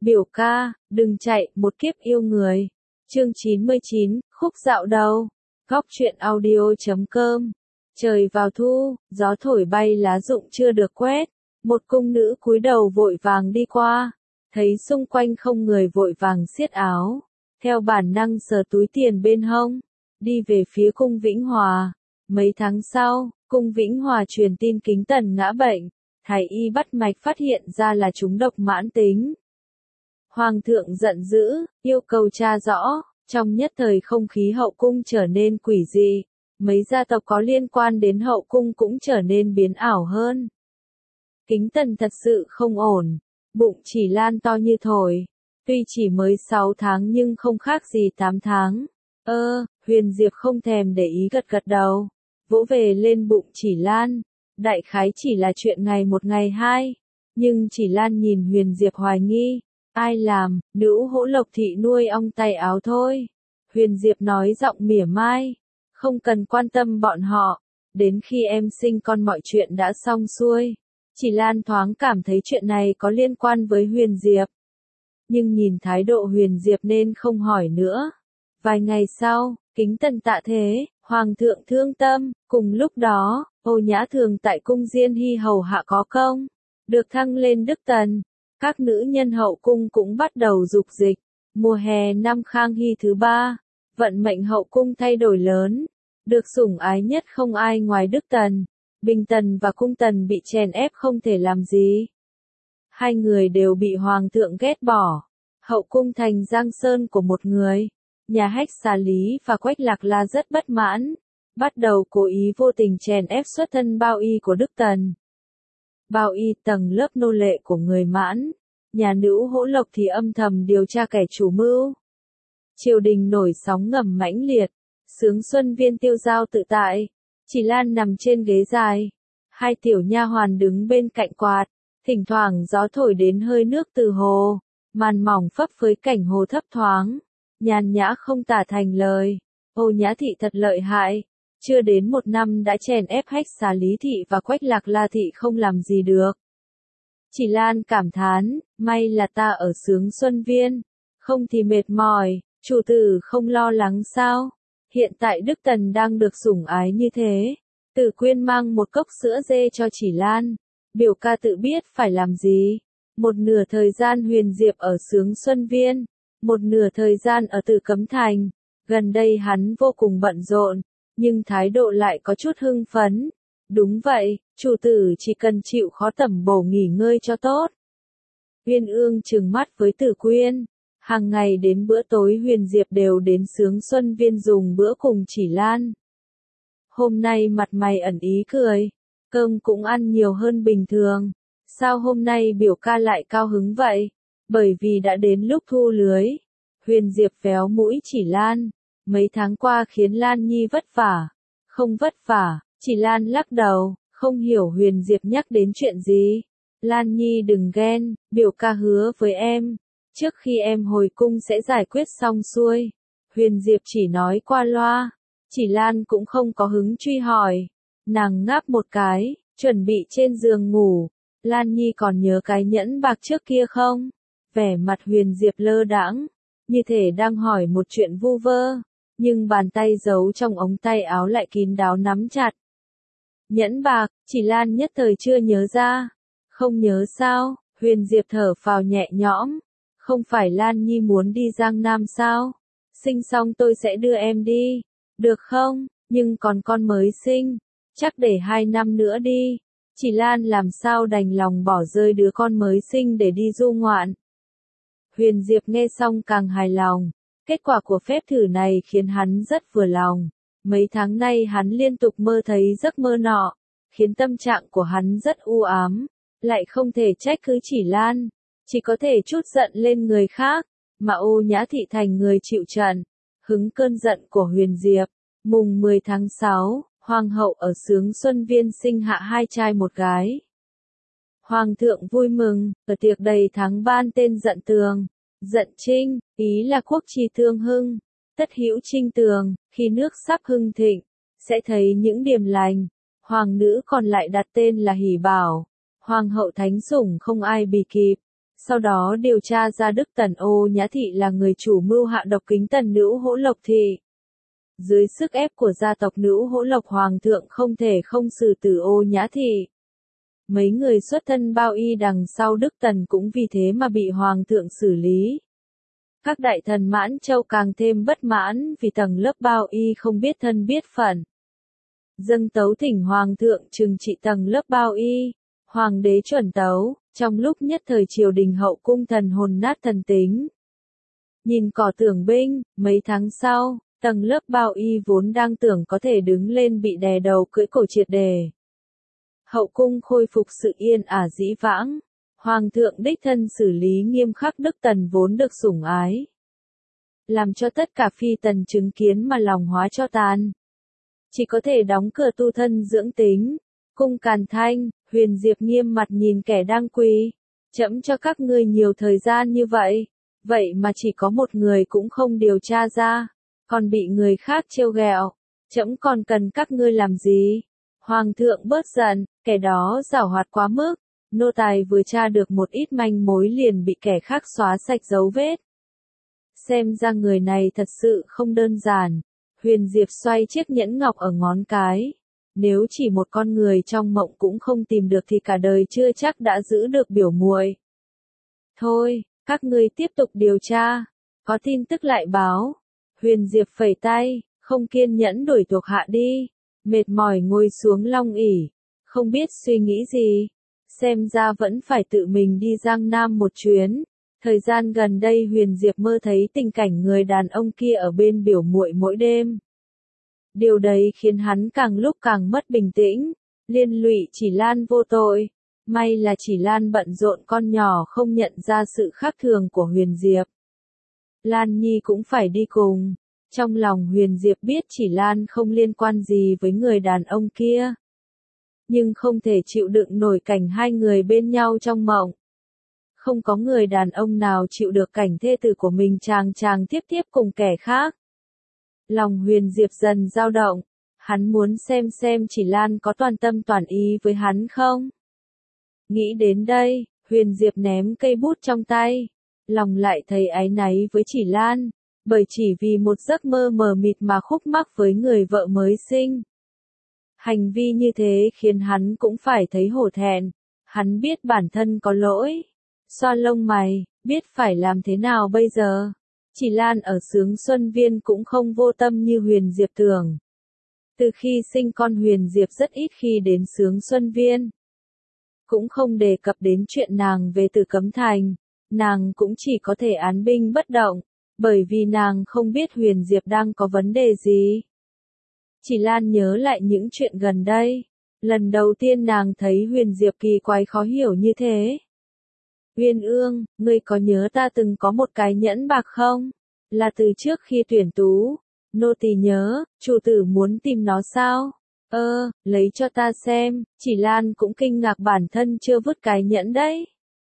Biểu ca, đừng chạy, một kiếp yêu người. Chương 99, khúc dạo đầu. Góc truyện audio.com. Trời vào thu, gió thổi bay lá rụng chưa được quét. Một cung nữ cúi đầu vội vàng đi qua. Thấy xung quanh không người vội vàng siết áo. Theo bản năng sờ túi tiền bên hông. Đi về phía cung Vĩnh Hòa. Mấy tháng sau, cung Vĩnh Hòa truyền tin Kính Tần ngã bệnh. Thái y bắt mạch phát hiện ra là trúng độc mãn tính. Hoàng thượng giận dữ, yêu cầu tra rõ, trong nhất thời không khí hậu cung trở nên quỷ dị, mấy gia tộc có liên quan đến hậu cung cũng trở nên biến ảo hơn. Kính Tần thật sự không ổn, bụng Chỉ Lan to như thổi, tuy chỉ mới 6 tháng nhưng không khác gì 8 tháng. Huyền Diệp không thèm để ý gật gật đầu, vỗ về lên bụng Chỉ Lan, đại khái chỉ là chuyện ngày một ngày hai, nhưng Chỉ Lan nhìn Huyền Diệp hoài nghi. Ai làm, nữ Hỗ Lộc thị nuôi ong tay áo thôi. Huyền Diệp nói giọng mỉa mai. Không cần quan tâm bọn họ. Đến khi em sinh con mọi chuyện đã xong xuôi. Chỉ Lan thoáng cảm thấy chuyện này có liên quan với Huyền Diệp. Nhưng nhìn thái độ Huyền Diệp nên không hỏi nữa. Vài ngày sau, Kính Tần tạ thế, Hoàng thượng thương tâm. Cùng lúc đó, Ô Nhã Thường tại cung Diên Hy hầu hạ có công. Được thăng lên Đức Tần. Các nữ nhân hậu cung cũng bắt đầu dục dịch. Mùa hè năm Khang Hy thứ 3, vận mệnh hậu cung thay đổi lớn. Được sủng ái nhất không ai ngoài Đức Tần. Bình Tần và Cung Tần bị chèn ép không thể làm gì. Hai người đều bị Hoàng thượng ghét bỏ. Hậu cung thành giang sơn của một người. Nhà Hách Xà Lý và Quách Lạc La rất bất mãn. Bắt đầu cố ý vô tình chèn ép xuất thân Bao Y của Đức Tần. Bao Y tầng lớp nô lệ của người Mãn, nhà nữ Hỗ Lộc thì âm thầm điều tra kẻ chủ mưu. Triều đình nổi sóng ngầm mãnh liệt, Sướng Xuân Viên tiêu dao tự tại, Chỉ Lan nằm trên ghế dài, hai tiểu nha hoàn đứng bên cạnh quạt, thỉnh thoảng gió thổi đến hơi nước từ hồ, màn mỏng phấp phới cảnh hồ thấp thoáng, nhàn nhã không tả thành lời. Ô Nhã thị thật lợi hại. Chưa đến 1 năm đã chèn ép Hách Xà Lý thị và Quách Lạc La thị không làm gì được. Chỉ Lan cảm thán, may là ta ở Sướng Xuân Viên, không thì mệt mỏi, chủ tử không lo lắng sao? Hiện tại Đức Tần đang được sủng ái như thế. Tử Quyên mang một cốc sữa dê cho Chỉ Lan, biểu ca tự biết phải làm gì. Một nửa thời gian Huyền Diệp ở Sướng Xuân Viên, một nửa thời gian ở Tử Cấm Thành. Gần đây hắn vô cùng bận rộn. Nhưng thái độ lại có chút hưng phấn. Đúng vậy, chủ tử chỉ cần chịu khó tẩm bổ nghỉ ngơi cho tốt. Uyên Ương trừng mắt với Tử Quyên. Hàng ngày đến bữa tối Huyền Diệp đều đến Sướng Xuân Viên dùng bữa cùng Chỉ Lan. Hôm nay mặt mày ẩn ý cười. Cơm cũng ăn nhiều hơn bình thường. Sao hôm nay biểu ca lại cao hứng vậy? Bởi vì đã đến lúc thu lưới. Huyền Diệp véo mũi Chỉ Lan. Mấy tháng qua khiến Lan Nhi vất vả. Không vất vả, Chỉ Lan lắc đầu, không hiểu Huyền Diệp nhắc đến chuyện gì. Lan Nhi đừng ghen, biểu ca hứa với em. Trước khi em hồi cung sẽ giải quyết xong xuôi. Huyền Diệp chỉ nói qua loa. Chỉ Lan cũng không có hứng truy hỏi. Nàng ngáp một cái, chuẩn bị trên giường ngủ. Lan Nhi còn nhớ cái nhẫn bạc trước kia không? Vẻ mặt Huyền Diệp lơ đãng, như thể đang hỏi một chuyện vu vơ. Nhưng bàn tay giấu trong ống tay áo lại kín đáo nắm chặt. Nhẫn bạc, Chỉ Lan nhất thời chưa nhớ ra. Không nhớ sao? Huyền Diệp thở phào nhẹ nhõm. Không phải Lan Nhi muốn đi Giang Nam sao? Sinh xong tôi sẽ đưa em đi. Được không? Nhưng còn con mới sinh. Chắc để 2 năm nữa đi. Chỉ Lan làm sao đành lòng bỏ rơi đứa con mới sinh để đi du ngoạn. Huyền Diệp nghe xong càng hài lòng. Kết quả của phép thử này khiến hắn rất vừa lòng. Mấy tháng nay hắn liên tục mơ thấy giấc mơ nọ, khiến tâm trạng của hắn rất u ám. Lại không thể trách cứ Chỉ Lan, chỉ có thể trút giận lên người khác, mà Ô Nhã thị thành người chịu trận. Hứng cơn giận của Huyền Diệp. Mùng 10 tháng 6, Hoàng hậu ở Sướng Xuân Viên sinh hạ 2 trai 1 gái. Hoàng thượng vui mừng, ở tiệc đầy tháng ban tên Dận Tường. Dận Trinh, ý là quốc chi thương hưng, tất hữu trinh tường, khi nước sắp hưng thịnh, sẽ thấy những điềm lành. Hoàng nữ còn lại đặt tên là Hỷ Bảo, hoàng hậu thánh sủng không ai bì kịp. Sau đó điều tra ra Đức Tần Ô Nhã Thị là người chủ mưu hạ độc Kính Tần Nữ Hỗ Lộc Thị. Dưới sức ép của gia tộc Nữ Hỗ Lộc, hoàng thượng không thể không xử tử Ô Nhã Thị. Mấy người xuất thân Bao Y đằng sau Đức Tần cũng vì thế mà bị hoàng thượng xử lý. Các đại thần Mãn Châu càng thêm bất mãn vì tầng lớp Bao Y không biết thân biết phận. Dâng tấu thỉnh hoàng thượng trừng trị tầng lớp Bao Y. Hoàng đế chuẩn tấu, trong lúc nhất thời triều đình hậu cung thần hồn nát thần tính. Nhìn cỏ tưởng binh, mấy tháng sau, tầng lớp Bao Y vốn đang tưởng có thể đứng lên bị đè đầu cưỡi cổ triệt đề. Hậu cung khôi phục sự yên ả dĩ vãng. Hoàng thượng đích thân xử lý nghiêm khắc Đức Tần vốn được sủng ái. Làm cho tất cả phi tần chứng kiến mà lòng hóa cho tàn. Chỉ có thể đóng cửa tu thân dưỡng tính. Cung Càn Thanh, Huyền Diệp nghiêm mặt nhìn kẻ đang quỳ. Trẫm cho các ngươi nhiều thời gian như vậy. Vậy mà chỉ có một người cũng không điều tra ra. Còn bị người khác trêu ghẹo. Trẫm còn cần các ngươi làm gì? Hoàng thượng bớt giận, kẻ đó giảo hoạt quá mức. Nô tài vừa tra được một ít manh mối liền bị kẻ khác xóa sạch dấu vết. Xem ra người này thật sự không đơn giản. Huyền Diệp xoay chiếc nhẫn ngọc ở ngón cái. Nếu chỉ một con người trong mộng cũng không tìm được thì cả đời chưa chắc đã giữ được biểu muội. Thôi, các ngươi tiếp tục điều tra. Có tin tức lại báo. Huyền Diệp phẩy tay, không kiên nhẫn đuổi thuộc hạ đi. Mệt mỏi ngồi xuống long ỷ, không biết suy nghĩ gì. Xem ra vẫn phải tự mình đi Giang Nam một chuyến. Thời gian gần đây Huyền Diệp mơ thấy tình cảnh người đàn ông kia ở bên biểu muội mỗi đêm. Điều đấy khiến hắn càng lúc càng mất bình tĩnh, liên lụy Chỉ Lan vô tội. May là Chỉ Lan bận rộn con nhỏ không nhận ra sự khác thường của Huyền Diệp. Lan Nhi cũng phải đi cùng. Trong lòng Huyền Diệp biết Chỉ Lan không liên quan gì với người đàn ông kia. Nhưng không thể chịu đựng nổi cảnh hai người bên nhau trong mộng. Không có người đàn ông nào chịu được cảnh thê tử của mình chàng tiếp tiếp cùng kẻ khác. Lòng Huyền Diệp dần dao động, hắn muốn xem Chỉ Lan có toàn tâm toàn ý với hắn không. Nghĩ đến đây, Huyền Diệp ném cây bút trong tay, lòng lại thấy áy náy với Chỉ Lan, bởi chỉ vì một giấc mơ mờ mịt mà khúc mắc với người vợ mới sinh. Hành vi như thế khiến hắn cũng phải thấy hổ thẹn, hắn biết bản thân có lỗi. Xoa lông mày, biết phải làm thế nào bây giờ. Chỉ Lan ở Sướng Xuân Viên cũng không vô tâm như Huyền Diệp tưởng. Từ khi sinh con Huyền Diệp rất ít khi đến Sướng Xuân Viên. Cũng không đề cập đến chuyện nàng về Tử Cấm Thành, nàng cũng chỉ có thể án binh bất động, bởi vì nàng không biết Huyền Diệp đang có vấn đề gì. Chỉ Lan nhớ lại những chuyện gần đây, lần đầu tiên nàng thấy Huyền Diệp kỳ quái khó hiểu như thế. Uyên Ương, ngươi có nhớ ta từng có một cái nhẫn bạc không? Là từ trước khi tuyển tú. Nô tỳ nhớ, chủ tử muốn tìm nó sao? Lấy cho ta xem. Chỉ Lan cũng kinh ngạc bản thân chưa vứt cái nhẫn đấy.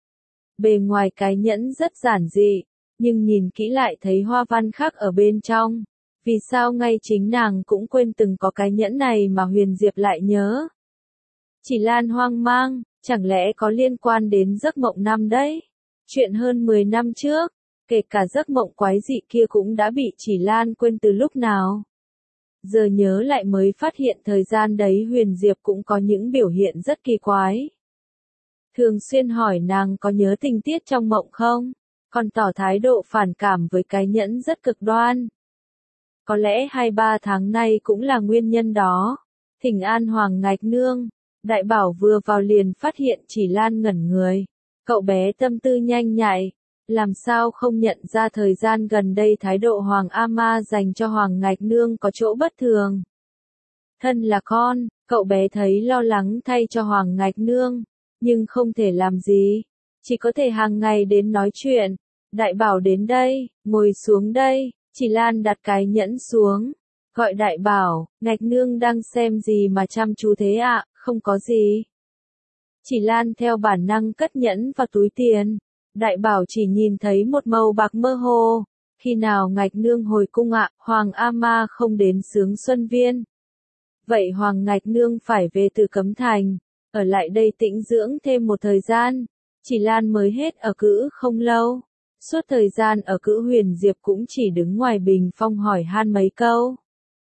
Bề ngoài cái nhẫn rất giản dị, nhưng nhìn kỹ lại thấy hoa văn khác ở bên trong. Vì sao ngay chính nàng cũng quên từng có cái nhẫn này mà Huyền Diệp lại nhớ? Chỉ Lan hoang mang, chẳng lẽ có liên quan đến giấc mộng năm đấy? Chuyện hơn 10 năm trước, kể cả giấc mộng quái dị kia cũng đã bị Chỉ Lan quên từ lúc nào. Giờ nhớ lại mới phát hiện thời gian đấy Huyền Diệp cũng có những biểu hiện rất kỳ quái. Thường xuyên hỏi nàng có nhớ tình tiết trong mộng không? Còn tỏ thái độ phản cảm với cái nhẫn rất cực đoan. Có lẽ 2-3 tháng nay cũng là nguyên nhân đó. Thỉnh an Hoàng Ngạch Nương. Đại Bảo vừa vào liền phát hiện Chỉ Lan ngẩn người. Cậu bé tâm tư nhanh nhạy. Làm sao không nhận ra thời gian gần đây thái độ Hoàng A Ma dành cho Hoàng Ngạch Nương có chỗ bất thường. Thân là con, cậu bé thấy lo lắng thay cho Hoàng Ngạch Nương. Nhưng không thể làm gì. Chỉ có thể hàng ngày đến nói chuyện. Đại Bảo đến đây, ngồi xuống đây. Chỉ Lan đặt cái nhẫn xuống. Gọi Đại Bảo, Ngạch Nương đang xem gì mà chăm chú thế ạ? Không có gì. Chỉ Lan theo bản năng cất nhẫn vào túi tiền. Đại Bảo chỉ nhìn thấy một màu bạc mơ hồ. Khi nào Ngạch Nương hồi cung ạ? Hoàng A Ma không đến Sướng Xuân Viên. Vậy Hoàng Ngạch Nương phải về Tử Cấm Thành, ở lại đây tĩnh dưỡng thêm một thời gian. Chỉ Lan mới hết ở cữ không lâu. Suốt thời gian ở cữ Huyền Diệp cũng chỉ đứng ngoài bình phong hỏi han mấy câu.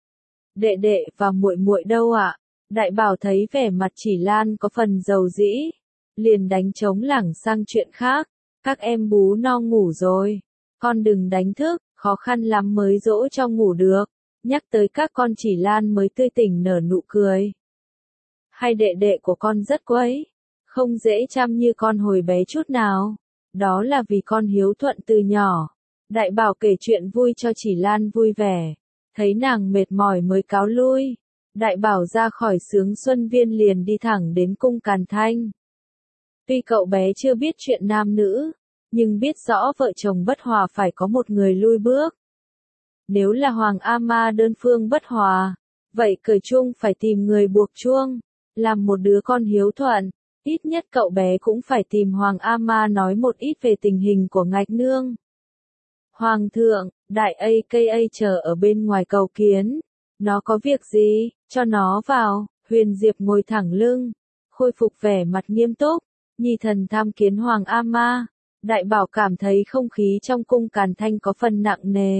Đệ đệ và muội muội đâu ạ? Đại bảo thấy vẻ mặt Chỉ Lan có phần dầu dĩ, liền đánh trống lảng sang chuyện khác. Các em bú no ngủ rồi. Con đừng đánh thức, khó khăn lắm mới dỗ cho ngủ được. Nhắc tới các con Chỉ Lan mới tươi tỉnh nở nụ cười. Hai đệ đệ của con rất quấy, không dễ chăm như con hồi bé chút nào. Đó là vì con hiếu thuận từ nhỏ. Đại bảo kể chuyện vui cho Chỉ Lan vui vẻ. Thấy nàng mệt mỏi mới cáo lui. Đại bảo ra khỏi Sướng Xuân Viên liền đi thẳng đến cung Càn Thanh. Tuy cậu bé chưa biết chuyện nam nữ, nhưng biết rõ vợ chồng bất hòa phải có một người lui bước. Nếu là Hoàng A Ma đơn phương bất hòa, vậy cởi chuông phải tìm người buộc chuông. Làm một đứa con hiếu thuận, ít nhất cậu bé cũng phải tìm Hoàng A Ma nói một ít về tình hình của Ngạch Nương. Hoàng thượng, đại AKA chờ ở bên ngoài cầu kiến. Nó có việc gì, cho nó vào. Huyền Diệp ngồi thẳng lưng, khôi phục vẻ mặt nghiêm túc. Nhi thần tham kiến Hoàng A Ma. Đại bảo cảm thấy không khí trong cung Càn Thanh có phần nặng nề.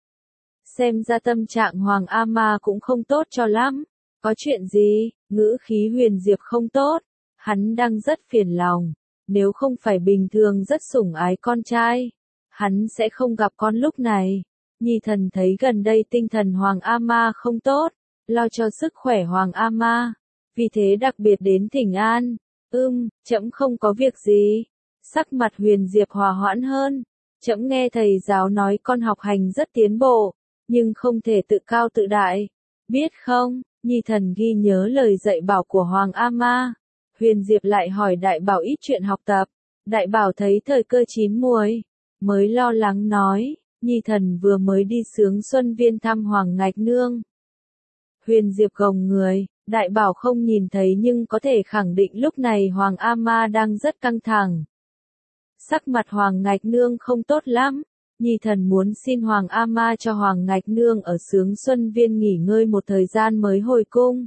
Xem ra tâm trạng Hoàng A Ma cũng không tốt cho lắm. Có chuyện gì? Ngữ khí Huyền Diệp không tốt. Hắn đang rất phiền lòng. Nếu không phải bình thường rất sủng ái con trai, hắn sẽ không gặp con lúc này. Nhi thần thấy gần đây tinh thần Hoàng A Ma không tốt, lo cho sức khỏe Hoàng A Ma. Vì thế đặc biệt đến thỉnh an. Trẫm không có việc gì. Sắc mặt Huyền Diệp hòa hoãn hơn. Trẫm nghe thầy giáo nói con học hành rất tiến bộ, nhưng không thể tự cao tự đại. Biết không, Nhi thần ghi nhớ lời dạy bảo của Hoàng A Ma. Huyền Diệp lại hỏi đại bảo ít chuyện học tập. Đại bảo thấy thời cơ chín muồi, mới lo lắng nói, Nhi thần vừa mới đi Sướng Xuân Viên thăm Hoàng Ngạch Nương. Huyền Diệp gồng người, đại bảo không nhìn thấy nhưng có thể khẳng định lúc này Hoàng A Ma đang rất căng thẳng. Sắc mặt Hoàng Ngạch Nương không tốt lắm. Nhi thần muốn xin Hoàng A Ma cho Hoàng Ngạch Nương ở Sướng Xuân Viên nghỉ ngơi một thời gian mới hồi cung.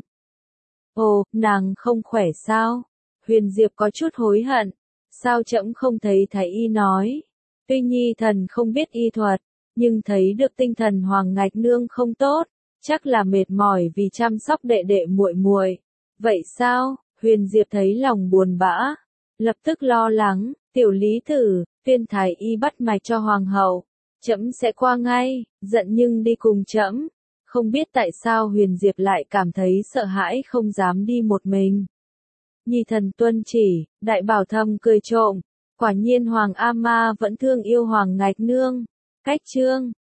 Ồ, nàng không khỏe sao? Huyền Diệp có chút hối hận. Sao trẫm không thấy thái y nói? Tuy Nhi thần không biết y thuật, nhưng thấy được tinh thần Hoàng Ngạch Nương không tốt, chắc là mệt mỏi vì chăm sóc đệ đệ muội muội. Vậy sao? Huyền Diệp thấy lòng buồn bã, lập tức lo lắng. Tiểu Lý Tử, tuyên thái y bắt mạch cho hoàng hậu. Trẫm sẽ qua ngay, giận nhưng đi cùng trẫm. Không biết tại sao Huyền Diệp lại cảm thấy sợ hãi không dám đi một mình. Nhi thần tuân chỉ, đại bảo thầm cười trộm. Quả nhiên Hoàng A Ma vẫn thương yêu Hoàng Ngạch Nương. Cách chương